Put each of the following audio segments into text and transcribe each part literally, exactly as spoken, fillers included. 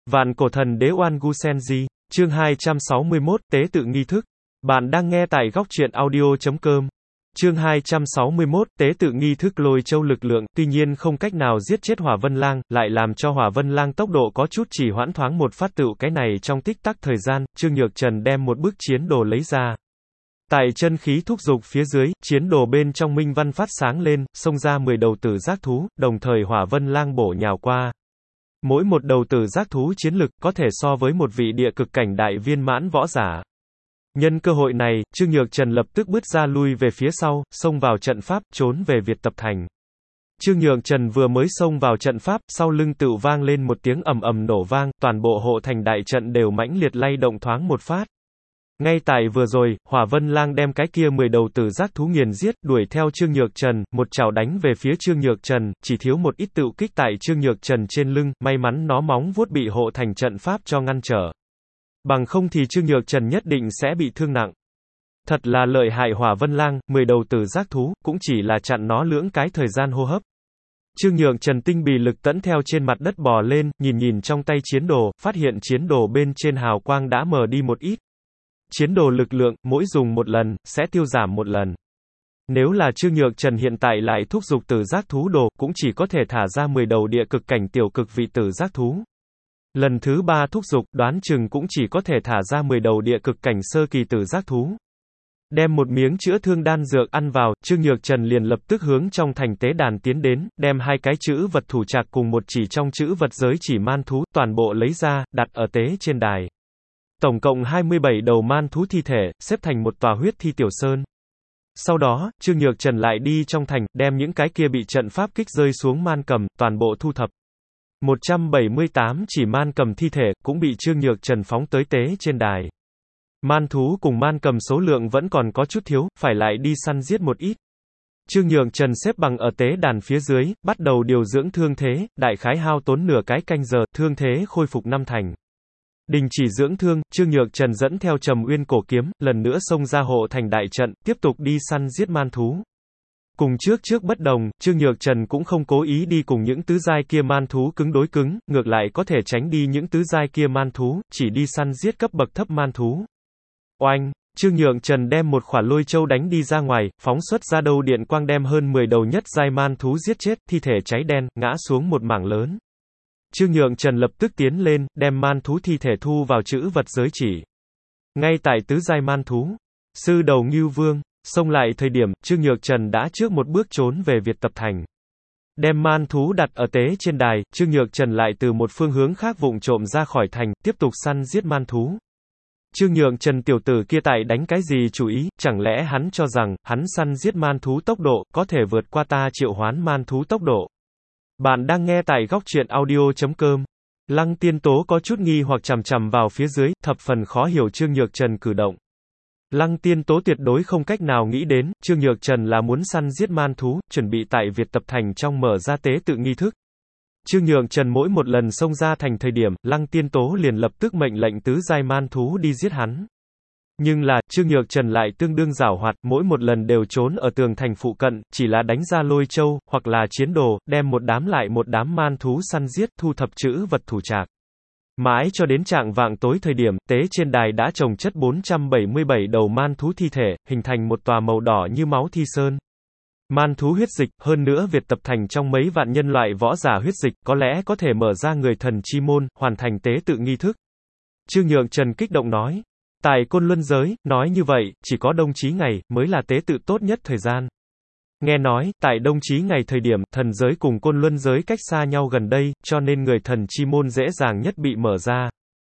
Vạn cổ thần đế Oan Gu Senji, chương hai trăm sáu mươi mốt, tế tự nghi thức. Bạn đang nghe tại góc truyện audio chấm com. Chương hai trăm sáu mươi mốt, tế tự nghi thức lôi châu lực lượng, tuy nhiên không cách nào giết chết Hỏa Vân Lang, lại làm cho Hỏa Vân Lang tốc độ có chút chỉ hoãn thoáng một phát tựu cái này trong tích tắc thời gian, Trương Nhược Trần đem một bức chiến đồ lấy ra. Tại chân khí thúc dục phía dưới, chiến đồ bên trong minh văn phát sáng lên, xông ra mười đầu tử giác thú, đồng thời Hỏa Vân Lang bổ nhào qua. Mỗi một đầu tử giác thú chiến lực có thể so với một vị địa cực cảnh đại viên mãn võ giả. Nhân cơ hội này, Trương Nhược Trần lập tức bước ra lui về phía sau, xông vào trận pháp, trốn về Việt Tập Thành. Trương Nhược Trần vừa mới xông vào trận pháp, sau lưng tựu vang lên một tiếng ầm ầm nổ vang, toàn bộ hộ thành đại trận đều mãnh liệt lay động thoáng một phát. Ngay tại vừa rồi, Hỏa Vân Lang đem cái kia mười đầu tử giác thú nghiền giết, đuổi theo Trương Nhược Trần, một chảo đánh về phía Trương Nhược Trần, chỉ thiếu một ít tựu kích tại Trương Nhược Trần trên lưng, may mắn nó móng vuốt bị hộ thành trận pháp cho ngăn trở. Bằng không thì Trương Nhược Trần nhất định sẽ bị thương nặng. Thật là lợi hại Hỏa Vân Lang, mười đầu tử giác thú, cũng chỉ là chặn nó lưỡng cái thời gian hô hấp. Trương Nhược Trần tinh bì lực tẫn theo trên mặt đất bò lên, nhìn nhìn trong tay chiến đồ, phát hiện chiến đồ bên trên hào quang đã mờ đi một ít. Chiến đồ lực lượng, mỗi dùng một lần, sẽ tiêu giảm một lần. Nếu là Trương Nhược Trần hiện tại lại thúc giục tử giác thú đồ, cũng chỉ có thể thả ra mười đầu địa cực cảnh tiểu cực vị tử giác thú. Lần thứ ba thúc giục, đoán chừng cũng chỉ có thể thả ra mười đầu địa cực cảnh sơ kỳ tử giác thú. Đem một miếng chữa thương đan dược ăn vào, Trương Nhược Trần liền lập tức hướng trong thành tế đàn tiến đến, đem hai cái chữ vật thủ trạc cùng một chỉ trong chữ vật giới chỉ man thú, toàn bộ lấy ra, đặt ở tế trên đài. Tổng cộng hai mươi bảy đầu man thú thi thể, xếp thành một tòa huyết thi tiểu sơn. Sau đó, Trương Nhược Trần lại đi trong thành, đem những cái kia bị trận pháp kích rơi xuống man cầm, toàn bộ thu thập. một trăm bảy mươi tám chỉ man cầm thi thể, cũng bị Trương Nhược Trần phóng tới tế trên đài. Man thú cùng man cầm số lượng vẫn còn có chút thiếu, phải lại đi săn giết một ít. Trương Nhược Trần xếp bằng ở tế đàn phía dưới, bắt đầu điều dưỡng thương thế, đại khái hao tốn nửa cái canh giờ, thương thế khôi phục năm thành. Đình chỉ dưỡng thương, Trương Nhược Trần dẫn theo Trầm Uyên cổ kiếm, lần nữa xông ra hộ thành đại trận, tiếp tục đi săn giết man thú. Cùng trước trước bất đồng, Trương Nhược Trần cũng không cố ý đi cùng những tứ giai kia man thú cứng đối cứng, ngược lại có thể tránh đi những tứ giai kia man thú, chỉ đi săn giết cấp bậc thấp man thú. Oanh! Trương Nhược Trần đem một khỏa lôi châu đánh đi ra ngoài, phóng xuất ra đầu điện quang đem hơn mười đầu nhất giai man thú giết chết, thi thể cháy đen, ngã xuống một mảng lớn. Trương Nhược Trần lập tức tiến lên, đem man thú thi thể thu vào chữ vật giới chỉ. Ngay tại tứ giai man thú, sư đầu Ngưu Vương, xông lại thời điểm, Trương Nhược Trần đã trước một bước trốn về Việt Tập Thành. Đem man thú đặt ở tế trên đài, Trương Nhược Trần lại từ một phương hướng khác vụng trộm ra khỏi thành, tiếp tục săn giết man thú. Trương Nhược Trần tiểu tử kia tại đánh cái gì chủ ý, chẳng lẽ hắn cho rằng, hắn săn giết man thú tốc độ, có thể vượt qua ta triệu hoán man thú tốc độ. Bạn đang nghe tại góc truyện audio chấm com. Lăng Tiên Tố có chút nghi hoặc chằm chằm vào phía dưới, thập phần khó hiểu Trương Nhược Trần cử động. Lăng Tiên Tố tuyệt đối không cách nào nghĩ đến, Trương Nhược Trần là muốn săn giết man thú, chuẩn bị tại Việt Tập Thành trong mở ra tế tự nghi thức. Trương Nhược Trần mỗi một lần xông ra thành thời điểm, Lăng Tiên Tố liền lập tức mệnh lệnh tứ giai man thú đi giết hắn. Nhưng là, Trương Nhược Trần lại tương đương giảo hoạt, mỗi một lần đều trốn ở tường thành phụ cận, chỉ là đánh ra lôi châu, hoặc là chiến đồ, đem một đám lại một đám man thú săn giết, thu thập chữ vật thủ trạc. Mãi cho đến trạng vạng tối thời điểm, tế trên đài đã chồng chất bốn trăm bảy mươi bảy đầu man thú thi thể, hình thành một tòa màu đỏ như máu thi sơn. Man thú huyết dịch, hơn nữa Việt Tập Thành trong mấy vạn nhân loại võ giả huyết dịch, có lẽ có thể mở ra người thần chi môn, hoàn thành tế tự nghi thức. Trương Nhược Trần kích động nói. Tại Côn Luân giới, nói như vậy, chỉ có đông chí ngày, mới là tế tự tốt nhất thời gian. Nghe nói, tại đông chí ngày thời điểm, thần giới cùng Côn Luân giới cách xa nhau gần đây, cho nên người thần chi môn dễ dàng nhất bị mở ra.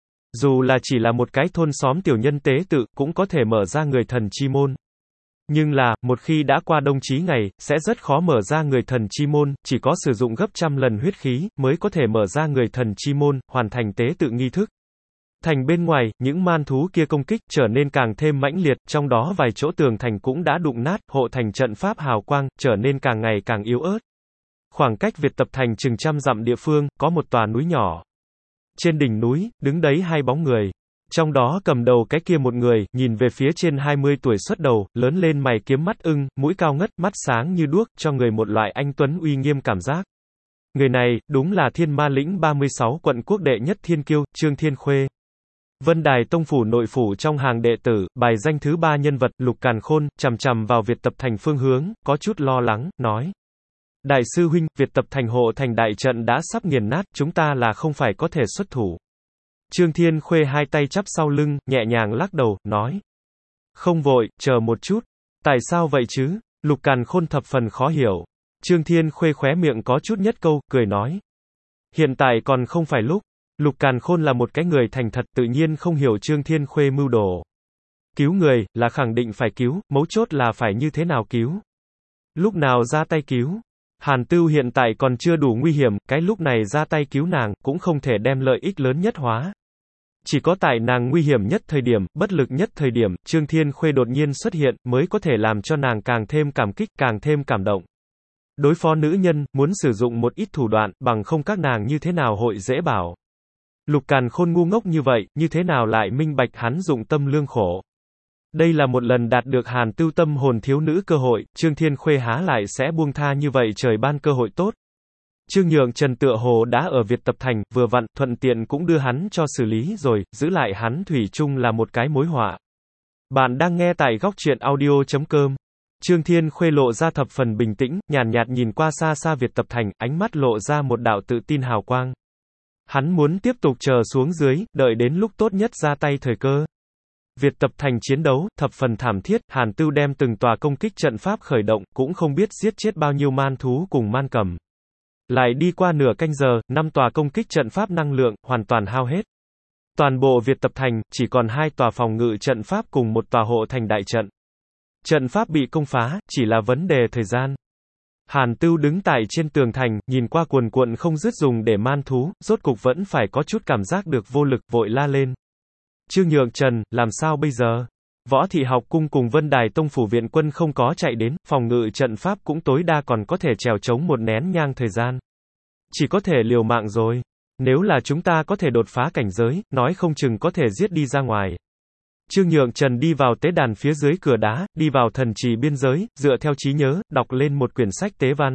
Dù là chỉ là một cái thôn xóm tiểu nhân tế tự, cũng có thể mở ra người thần chi môn. Nhưng là, một khi đã qua đông chí ngày, sẽ rất khó mở ra người thần chi môn, chỉ có sử dụng gấp trăm lần huyết khí, mới có thể mở ra người thần chi môn, hoàn thành tế tự nghi thức. Thành bên ngoài, những man thú kia công kích trở nên càng thêm mãnh liệt, trong đó vài chỗ tường thành cũng đã đụng nát, hộ thành trận pháp hào quang, trở nên càng ngày càng yếu ớt. Khoảng cách Việt Tập Thành chừng trăm dặm địa phương, có một tòa núi nhỏ. Trên đỉnh núi, đứng đấy hai bóng người. Trong đó cầm đầu cái kia một người, nhìn về phía trên hai mươi tuổi xuất đầu, lớn lên mày kiếm mắt ưng, mũi cao ngất, mắt sáng như đuốc, cho người một loại anh tuấn uy nghiêm cảm giác. Người này, đúng là Thiên Ma Lĩnh ba mươi sáu quận quốc đệ nhất thiên kiêu, Trương Thiên Khuê. Vân Đài Tông phủ nội phủ trong hàng đệ tử, bài danh thứ ba nhân vật, Lục Càn Khôn, chằm chằm vào Việt Tập Thành phương hướng, có chút lo lắng, nói. Đại sư huynh, Việt Tập Thành hộ thành đại trận đã sắp nghiền nát, chúng ta là không phải có thể xuất thủ. Trương Thiên Khuê hai tay chắp sau lưng, nhẹ nhàng lắc đầu, nói. Không vội, chờ một chút. Tại sao vậy chứ? Lục Càn Khôn thập phần khó hiểu. Trương Thiên Khuê khóe miệng có chút nhất câu, cười nói. Hiện tại còn không phải lúc. Lục Càn Khôn là một cái người thành thật, tự nhiên không hiểu Trương Thiên Khuê mưu đồ. Cứu người, là khẳng định phải cứu, mấu chốt là phải như thế nào cứu. Lúc nào ra tay cứu. Hàn Tưu hiện tại còn chưa đủ nguy hiểm, cái lúc này ra tay cứu nàng, cũng không thể đem lợi ích lớn nhất hóa. Chỉ có tại nàng nguy hiểm nhất thời điểm, bất lực nhất thời điểm, Trương Thiên Khuê đột nhiên xuất hiện, mới có thể làm cho nàng càng thêm cảm kích, càng thêm cảm động. Đối phó nữ nhân, muốn sử dụng một ít thủ đoạn, bằng không các nàng như thế nào hội dễ bảo. Lục Càn Khôn ngu ngốc như vậy, như thế nào lại minh bạch hắn dụng tâm lương khổ. Đây là một lần đạt được Hàn Tưu tâm hồn thiếu nữ cơ hội, Trương Thiên Khuê há lại sẽ buông tha như vậy trời ban cơ hội tốt. Trương Nhượng Trần tựa hồ đã ở Việt Tập Thành, vừa vặn, thuận tiện cũng đưa hắn cho xử lý rồi, giữ lại hắn thủy chung là một cái mối họa. Bạn đang nghe tại góc truyện audio chấm com. Trương Thiên Khuê lộ ra thập phần bình tĩnh, nhàn nhạt nhìn qua xa xa Việt Tập Thành, ánh mắt lộ ra một đạo tự tin hào quang. Hắn muốn tiếp tục chờ xuống dưới, đợi đến lúc tốt nhất ra tay thời cơ. Việt Tập Thành chiến đấu, thập phần thảm thiết, Hàn Tưu đem từng tòa công kích trận pháp khởi động, cũng không biết giết chết bao nhiêu man thú cùng man cầm. Lại đi qua nửa canh giờ, năm tòa công kích trận pháp năng lượng, hoàn toàn hao hết. Toàn bộ Việt Tập Thành, chỉ còn hai tòa phòng ngự trận pháp cùng một tòa hộ thành đại trận. Trận pháp bị công phá, chỉ là vấn đề thời gian. Hàn Tưu đứng tại trên tường thành, nhìn qua cuồn cuộn không dứt dùng để man thú, rốt cục vẫn phải có chút cảm giác được vô lực, vội la lên. Trương Nhượng Trần, làm sao bây giờ? Võ Thị Học Cung cùng Vân Đài Tông phủ viện quân không có chạy đến, phòng ngự trận pháp cũng tối đa còn có thể trèo chống một nén nhang thời gian. Chỉ có thể liều mạng rồi. Nếu là chúng ta có thể đột phá cảnh giới, nói không chừng có thể giết đi ra ngoài. Trương Nhượng Trần đi vào tế đàn phía dưới cửa đá, đi vào thần trì biên giới, dựa theo trí nhớ, đọc lên một quyển sách tế văn.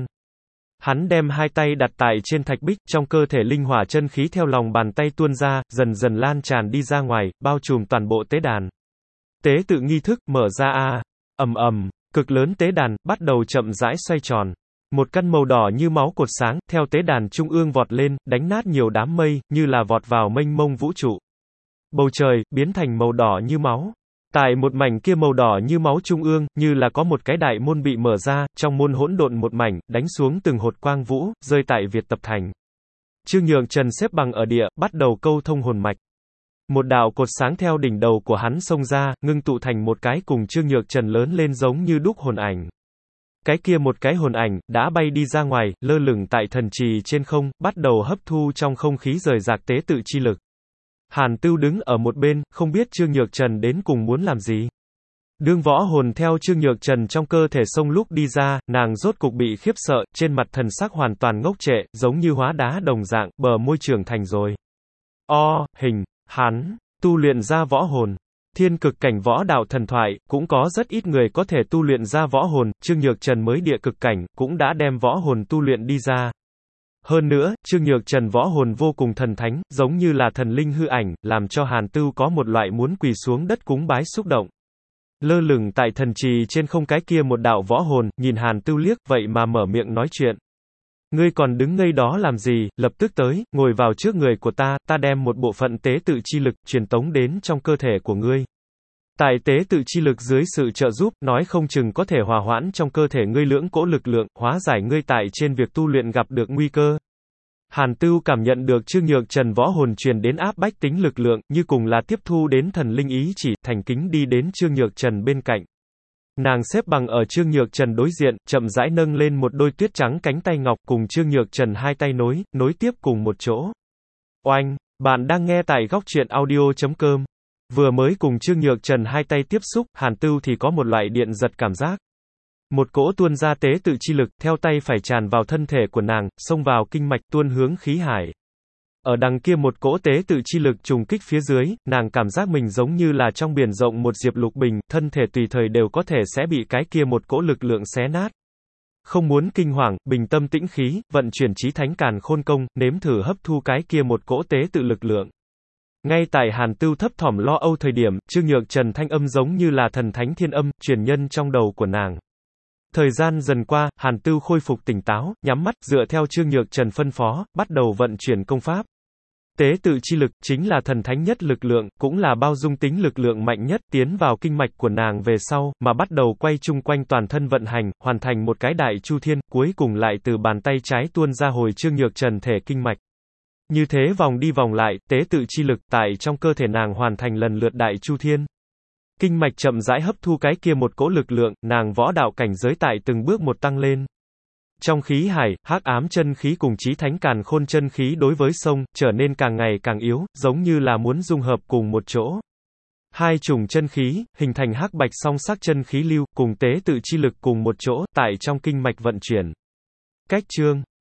Hắn đem hai tay đặt tại trên thạch bích, trong cơ thể linh hỏa chân khí theo lòng bàn tay tuôn ra, dần dần lan tràn đi ra ngoài, bao trùm toàn bộ tế đàn. Tế tự nghi thức, mở ra a, ầm ầm, cực lớn tế đàn, bắt đầu chậm rãi xoay tròn. Một căn màu đỏ như máu cột sáng, theo tế đàn trung ương vọt lên, đánh nát nhiều đám mây, như là vọt vào mênh mông vũ trụ. Bầu trời, biến thành màu đỏ như máu. Tại một mảnh kia màu đỏ như máu trung ương, như là có một cái đại môn bị mở ra, trong môn hỗn độn một mảnh, đánh xuống từng hột quang vũ, rơi tại Việt Tập Thành. Trương Nhượng Trần xếp bằng ở địa, bắt đầu câu thông hồn mạch. Một đạo cột sáng theo đỉnh đầu của hắn xông ra, ngưng tụ thành một cái cùng Trương Nhượng Trần lớn lên giống như đúc hồn ảnh. Cái kia một cái hồn ảnh, đã bay đi ra ngoài, lơ lửng tại thần trì trên không, bắt đầu hấp thu trong không khí rời rạc tế tự chi lực. Hàn Tưu đứng ở một bên, không biết Trương Nhượng Trần đến cùng muốn làm gì. Đương võ hồn theo Trương Nhượng Trần trong cơ thể xông lúc đi ra, nàng rốt cục bị khiếp sợ, trên mặt thần sắc hoàn toàn ngốc trệ, giống như hóa đá đồng dạng, bờ môi trưởng thành rồi. O, hình, hắn, tu luyện ra võ hồn. Thiên cực cảnh võ đạo thần thoại, cũng có rất ít người có thể tu luyện ra võ hồn, Trương Nhượng Trần mới địa cực cảnh, cũng đã đem võ hồn tu luyện đi ra. Hơn nữa, Trương Nhượng Trần võ hồn vô cùng thần thánh, giống như là thần linh hư ảnh, làm cho Hàn Tưu có một loại muốn quỳ xuống đất cúng bái xúc động. Lơ lửng tại thần trì trên không cái kia một đạo võ hồn, nhìn Hàn Tưu liếc, vậy mà mở miệng nói chuyện. Ngươi còn đứng ngây đó làm gì, lập tức tới, ngồi vào trước người của ta, ta đem một bộ phận tế tự chi lực, truyền tống đến trong cơ thể của ngươi. Tại tế tự chi lực dưới sự trợ giúp, nói không chừng có thể hòa hoãn trong cơ thể ngươi lưỡng cỗ lực lượng, hóa giải ngươi tại trên việc tu luyện gặp được nguy cơ. Hàn Tưu cảm nhận được Trương Nhượng Trần võ hồn truyền đến áp bách tính lực lượng, như cùng là tiếp thu đến thần linh ý chỉ, thành kính đi đến Trương Nhượng Trần bên cạnh. Nàng xếp bằng ở Trương Nhượng Trần đối diện, chậm rãi nâng lên một đôi tuyết trắng cánh tay ngọc cùng Trương Nhượng Trần hai tay nối, nối tiếp cùng một chỗ. Oanh, bạn đang nghe tại góc truyện audio chấm com. Vừa mới cùng Trương Nhượng Trần hai tay tiếp xúc, Hàn Tưu thì có một loại điện giật cảm giác. Một cỗ tuôn ra tế tự chi lực, theo tay phải tràn vào thân thể của nàng, xông vào kinh mạch tuôn hướng khí hải. Ở đằng kia một cỗ tế tự chi lực trùng kích phía dưới, nàng cảm giác mình giống như là trong biển rộng một diệp lục bình, thân thể tùy thời đều có thể sẽ bị cái kia một cỗ lực lượng xé nát. Không muốn kinh hoàng, bình tâm tĩnh khí, vận chuyển chí thánh càn khôn công, nếm thử hấp thu cái kia một cỗ tế tự lực lượng. Ngay tại Hàn Tưu thấp thỏm lo âu thời điểm, Trương Nhược Trần thanh âm giống như là thần thánh thiên âm, truyền nhân trong đầu của nàng. Thời gian dần qua, Hàn Tưu khôi phục tỉnh táo, nhắm mắt, dựa theo Trương Nhược Trần phân phó, bắt đầu vận chuyển công pháp. Tế tự chi lực, chính là thần thánh nhất lực lượng, cũng là bao dung tính lực lượng mạnh nhất, tiến vào kinh mạch của nàng về sau, mà bắt đầu quay chung quanh toàn thân vận hành, hoàn thành một cái đại chu thiên, cuối cùng lại từ bàn tay trái tuôn ra hồi Trương Nhược Trần thể kinh mạch. Như thế vòng đi vòng lại, tế tự chi lực, tại trong cơ thể nàng hoàn thành lần lượt đại chu thiên. Kinh mạch chậm rãi hấp thu cái kia một cỗ lực lượng, nàng võ đạo cảnh giới tại từng bước một tăng lên. Trong khí hải, hắc ám chân khí cùng chí thánh càn khôn chân khí đối với sông, trở nên càng ngày càng yếu, giống như là muốn dung hợp cùng một chỗ. Hai chủng chân khí, hình thành hắc bạch song sắc chân khí lưu, cùng tế tự chi lực cùng một chỗ, tại trong kinh mạch vận chuyển. Cách chương